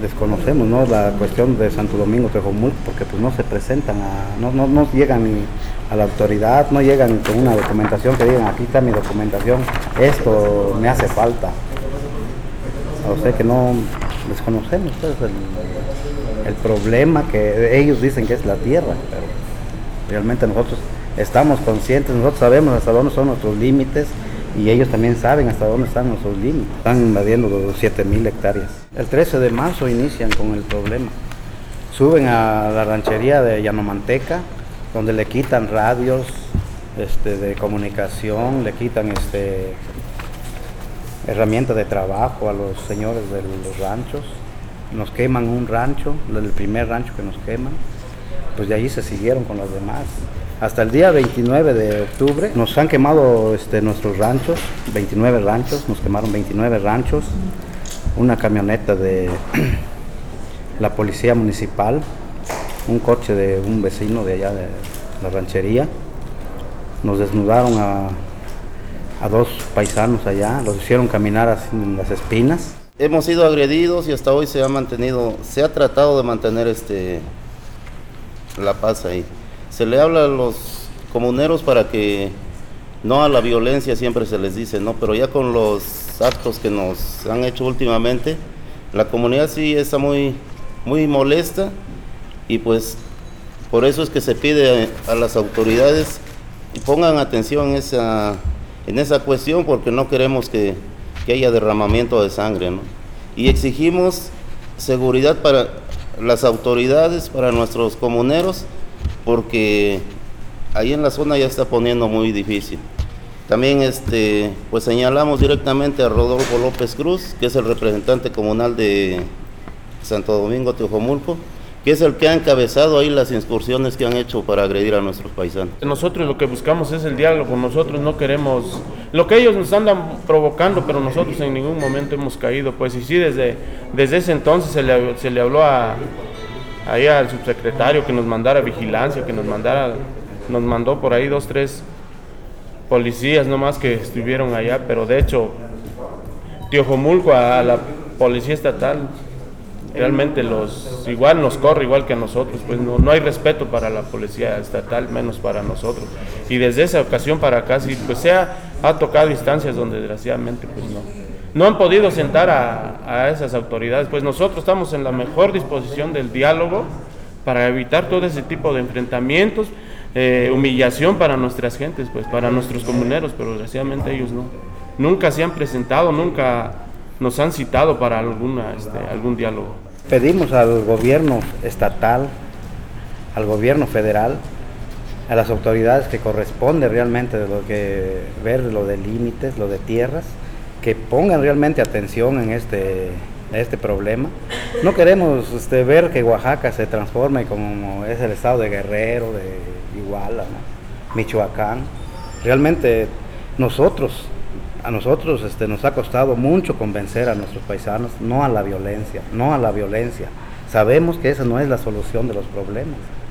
desconocemos, ¿no?, la cuestión de Santo Domingo Tejomulco, porque pues no se presentan, no llegan ni a la autoridad, no llegan con una documentación que digan, aquí está mi documentación, esto me hace falta. O sea que no desconocemos pues, el problema que ellos dicen que es la tierra, pero realmente nosotros estamos conscientes, nosotros sabemos hasta dónde son nuestros límites y ellos también saben hasta dónde están nuestros límites. Están invadiendo los 7,000 hectáreas. El 13 de marzo inician con el problema. Suben a la ranchería de Llanomanteca, donde le quitan radios de comunicación, le quitan herramientas de trabajo a los señores de los ranchos. Nos queman un rancho, el primer rancho que nos queman, pues de ahí se siguieron con los demás. Hasta el día 29 de octubre nos han quemado nuestros ranchos, 29 ranchos, nos quemaron 29 ranchos, una camioneta de la policía municipal, un coche de un vecino de allá de la ranchería. Nos desnudaron a dos paisanos allá, los hicieron caminar así en las espinas. Hemos sido agredidos y hasta hoy se ha tratado de mantener la paz ahí. Se le habla a los comuneros para que no a la violencia, siempre se les dice, ¿no? Pero ya con los actos que nos han hecho últimamente, la comunidad sí está muy molesta y pues por eso es que se pide a las autoridades que pongan atención en esa cuestión, porque no queremos que haya derramamiento de sangre, ¿no? Y exigimos seguridad para las autoridades, para nuestros comuneros, porque ahí en la zona ya está poniendo muy difícil. También pues señalamos directamente a Rodolfo López Cruz, que es el representante comunal de Santo Domingo Tejomulco, que es el que ha encabezado ahí las incursiones que han hecho para agredir a nuestros paisanos. Nosotros lo que buscamos es el diálogo, nosotros no queremos lo que ellos nos andan provocando, pero nosotros en ningún momento hemos caído, pues, y sí, desde ese entonces se le habló ahí al subsecretario que nos mandara vigilancia, nos mandó por ahí 2, 3 policías nomás que estuvieron allá, pero de hecho Tejomulco a la policía estatal realmente igual nos corre igual que a nosotros, pues no hay respeto para la policía estatal, menos para nosotros. Y desde esa ocasión para acá sí, pues ha tocado instancias donde desgraciadamente pues no han podido sentar a esas autoridades. Pues nosotros estamos en la mejor disposición del diálogo para evitar todo ese tipo de enfrentamientos, humillación para nuestras gentes, pues para nuestros comuneros, pero desgraciadamente ellos nunca se han presentado, nunca nos han citado para algún diálogo. Pedimos al gobierno estatal, al gobierno federal, a las autoridades que corresponde realmente ver lo de límites, lo de tierras, que pongan realmente atención en este problema. No queremos ver que Oaxaca se transforme como es el estado de Guerrero, de Iguala, ¿no?, Michoacán. Realmente a nosotros nos ha costado mucho convencer a nuestros paisanos, no a la violencia. Sabemos que esa no es la solución de los problemas.